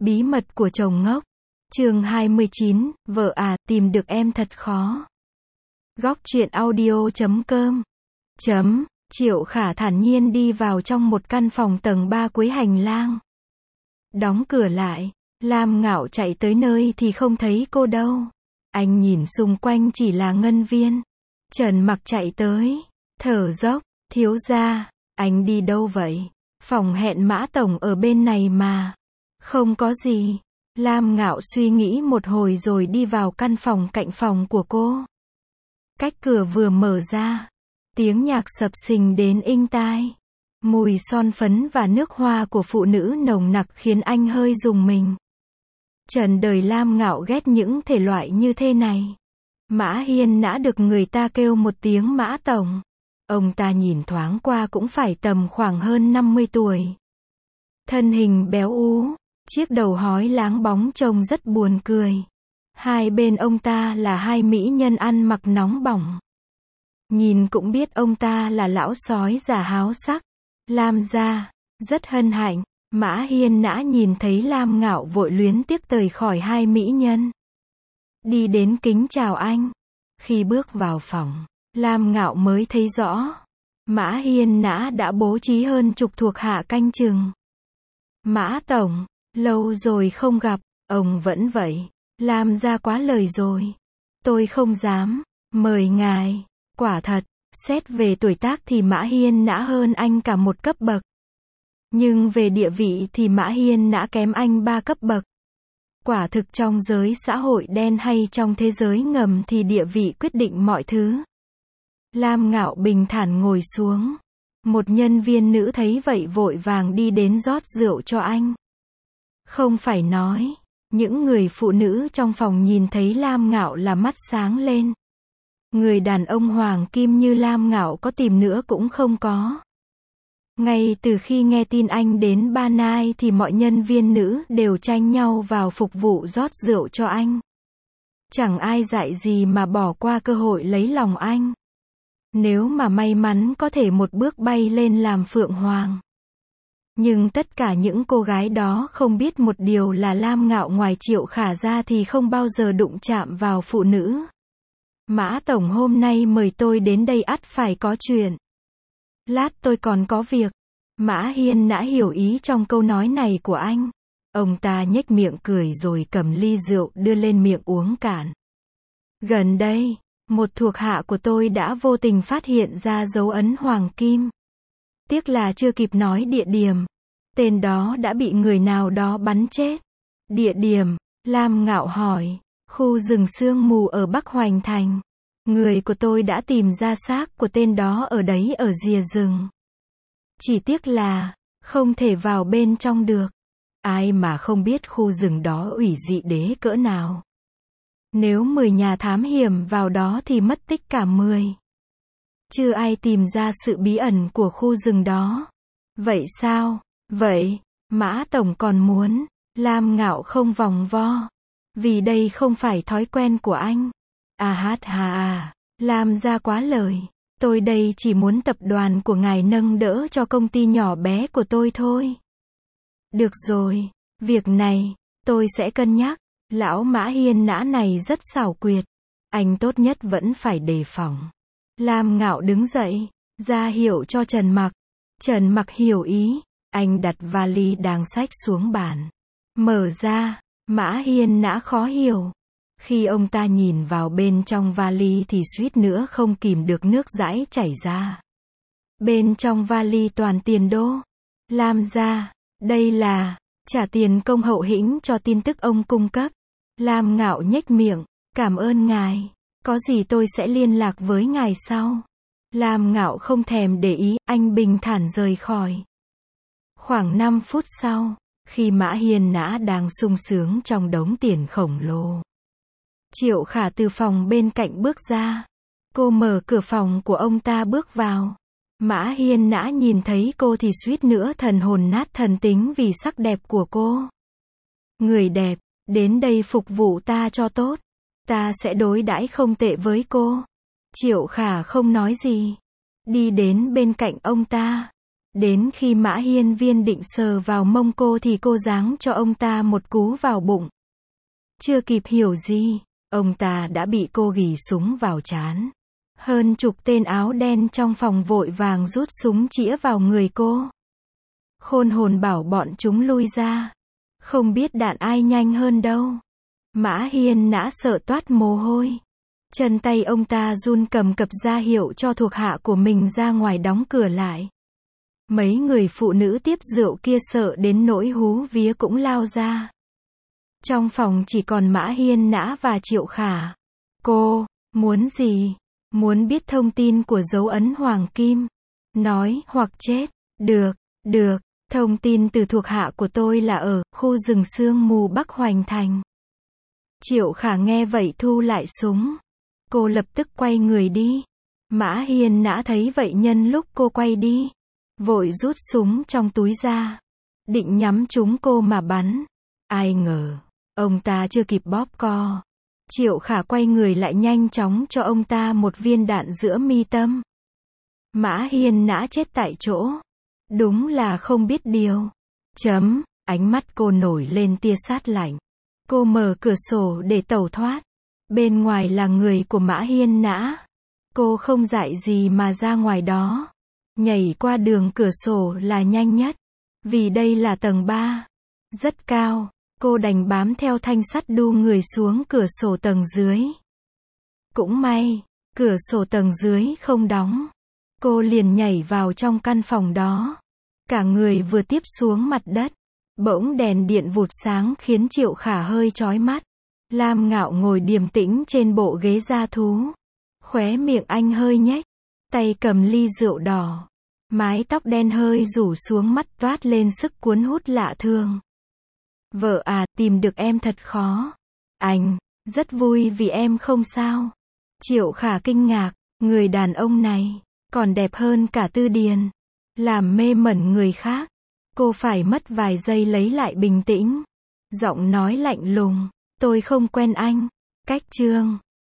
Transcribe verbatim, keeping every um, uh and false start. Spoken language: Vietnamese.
Bí mật của chồng ngốc. Chương hai mươi chín, vợ à, tìm được em thật khó. Góc truyện audio chấm com. Chấm, Triệu Khả thản nhiên đi vào trong một căn phòng tầng ba cuối hành lang. Đóng cửa lại, Lam Ngạo chạy tới nơi thì không thấy cô đâu. Anh nhìn xung quanh chỉ là Ngân Viên. Trần Mặc chạy tới, thở dốc, thiếu gia, anh đi đâu vậy? Phòng hẹn Mã Tổng ở bên này mà. Không có gì. Lam Ngạo suy nghĩ một hồi rồi đi vào căn phòng cạnh phòng của cô. Cách cửa vừa mở ra, tiếng nhạc sập sình đến inh tai. Mùi son phấn và nước hoa của phụ nữ nồng nặc khiến anh hơi rùng mình. Trần đời Lam Ngạo ghét những thể loại như thế này. Mã Hiên Nã được người ta kêu một tiếng Mã Tổng. Ông ta nhìn thoáng qua cũng phải tầm khoảng hơn năm mươi tuổi. Thân hình béo ú, chiếc đầu hói láng bóng trông rất buồn cười. Hai bên ông ta là hai mỹ nhân ăn mặc nóng bỏng. Nhìn cũng biết ông ta là lão sói già háo sắc. Lam gia, rất hân hạnh. Mã Hiên Nã nhìn thấy Lam Ngạo vội luyến tiếc rời khỏi hai mỹ nhân. Đi đến kính chào anh. Khi bước vào phòng, Lam Ngạo mới thấy rõ. Mã Hiên Nã đã bố trí hơn chục thuộc hạ canh chừng. Mã Tổng, lâu rồi không gặp, ông vẫn vậy. Lam gia quá lời rồi. Tôi không dám, mời ngài. Quả thật, xét về tuổi tác thì Mã Hiên Nã hơn anh cả một cấp bậc. Nhưng về địa vị thì Mã Hiên Nã kém anh ba cấp bậc. Quả thực trong giới xã hội đen hay trong thế giới ngầm thì địa vị quyết định mọi thứ. Lam Ngạo bình thản ngồi xuống. Một nhân viên nữ thấy vậy vội vàng đi đến rót rượu cho anh. Không phải nói, những người phụ nữ trong phòng nhìn thấy Lam Ngạo là mắt sáng lên. Người đàn ông hoàng kim như Lam Ngạo có tìm nữa cũng không có. Ngay từ khi nghe tin anh đến Ba Nai thì mọi nhân viên nữ đều tranh nhau vào phục vụ rót rượu cho anh. Chẳng ai dại gì mà bỏ qua cơ hội lấy lòng anh. Nếu mà may mắn có thể một bước bay lên làm phượng hoàng. Nhưng tất cả những cô gái đó không biết một điều là Lam Ngạo ngoài Triệu Khả ra thì không bao giờ đụng chạm vào phụ nữ. Mã Tổng hôm nay mời tôi đến đây ắt phải có chuyện. Lát tôi còn có việc. Mã Hiên Nã hiểu ý trong câu nói này của anh. Ông ta nhếch miệng cười rồi cầm ly rượu đưa lên miệng uống cạn. Gần đây, một thuộc hạ của tôi đã vô tình phát hiện ra dấu ấn hoàng kim. Tiếc là chưa kịp nói địa điểm. Tên đó đã bị người nào đó bắn chết. Địa điểm, Lam Ngạo hỏi. Khu rừng sương mù ở Bắc Hoành Thành. Người của tôi đã tìm ra xác của tên đó ở đấy ở rìa rừng. Chỉ tiếc là, không thể vào bên trong được. Ai mà không biết khu rừng đó ủy dị đế cỡ nào. Nếu mười nhà thám hiểm vào đó thì mất tích cả mười. Chưa ai tìm ra sự bí ẩn của khu rừng đó. Vậy sao? Vậy, Mã Tổng còn muốn. Lam Ngạo không vòng vo. Vì đây không phải thói quen của anh. À hát hà à, Lam gia quá lời. Tôi đây chỉ muốn tập đoàn của ngài nâng đỡ cho công ty nhỏ bé của tôi thôi. Được rồi, việc này, tôi sẽ cân nhắc. Lão Mã Hiên Nã này rất xảo quyệt. Anh tốt nhất vẫn phải đề phòng. Lam Ngạo đứng dậy, ra hiệu cho Trần Mặc. Trần Mặc hiểu ý, anh đặt vali đang xách xuống bàn. Mở ra, Mã Hiên Nã khó hiểu. Khi ông ta nhìn vào bên trong vali thì suýt nữa không kìm được nước dãi chảy ra. Bên trong vali toàn tiền đô. Lam gia, đây là, trả tiền công hậu hĩnh cho tin tức ông cung cấp. Lam Ngạo nhếch miệng, cảm ơn ngài. Có gì tôi sẽ liên lạc với ngài sau. Lam Ngạo không thèm để ý, anh bình thản rời khỏi. Khoảng năm phút sau, khi Mã Hiên Nã đang sung sướng trong đống tiền khổng lồ, Triệu Khả từ phòng bên cạnh bước ra. Cô mở cửa phòng của ông ta bước vào. Mã Hiên Nã nhìn thấy cô thì suýt nữa thần hồn nát thần tính vì sắc đẹp của cô. Người đẹp, đến đây phục vụ ta cho tốt. Ta sẽ đối đãi không tệ với cô. Triệu Khả không nói gì. Đi đến bên cạnh ông ta. Đến khi Mã Hiên Viên định sờ vào mông cô thì cô giáng cho ông ta một cú vào bụng. Chưa kịp hiểu gì, ông ta đã bị cô ghì súng vào trán. Hơn chục tên áo đen trong phòng vội vàng rút súng chĩa vào người cô. Khôn hồn bảo bọn chúng lui ra. Không biết đạn ai nhanh hơn đâu. Mã Hiên Nã sợ toát mồ hôi. Chân tay ông ta run cầm cập ra hiệu cho thuộc hạ của mình ra ngoài đóng cửa lại. Mấy người phụ nữ tiếp rượu kia sợ đến nỗi hú vía cũng lao ra. Trong phòng chỉ còn Mã Hiên Nã và Triệu Khả. Cô, muốn gì? Muốn biết thông tin của dấu ấn hoàng kim. Nói, hoặc chết. Được, được, thông tin từ thuộc hạ của tôi là ở khu rừng sương mù Bắc Hoành Thành. Triệu Khả nghe vậy thu lại súng. Cô lập tức quay người đi. Mã Hiên Nã thấy vậy nhân lúc cô quay đi, vội rút súng trong túi ra, định nhắm trúng cô mà bắn. Ai ngờ, ông ta chưa kịp bóp co. Triệu Khả quay người lại nhanh chóng cho ông ta một viên đạn giữa mi tâm. Mã Hiên Nã chết tại chỗ. Đúng là không biết điều. Chấm, ánh mắt cô nổi lên tia sát lạnh. Cô mở cửa sổ để tẩu thoát. Bên ngoài là người của Mã Hiên Nã. Cô không dại gì mà ra ngoài đó. Nhảy qua đường cửa sổ là nhanh nhất. Vì đây là tầng ba. Rất cao. Cô đành bám theo thanh sắt đu người xuống cửa sổ tầng dưới. Cũng may, cửa sổ tầng dưới không đóng. Cô liền nhảy vào trong căn phòng đó. Cả người vừa tiếp xuống mặt đất. Bỗng đèn điện vụt sáng khiến Triệu Khả hơi chói mắt. Lam Ngạo ngồi điềm tĩnh trên bộ ghế da thú. Khóe miệng anh hơi nhếch. Tay cầm ly rượu đỏ. Mái tóc đen hơi rủ xuống mắt toát lên sức cuốn hút lạ thường. Vợ à, tìm được em thật khó. Anh, rất vui vì em không sao. Triệu Khả kinh ngạc, người đàn ông này, còn đẹp hơn cả Tư Điền. Làm mê mẩn người khác. Cô phải mất vài giây lấy lại bình tĩnh. Giọng nói lạnh lùng, tôi không quen anh. Cách chương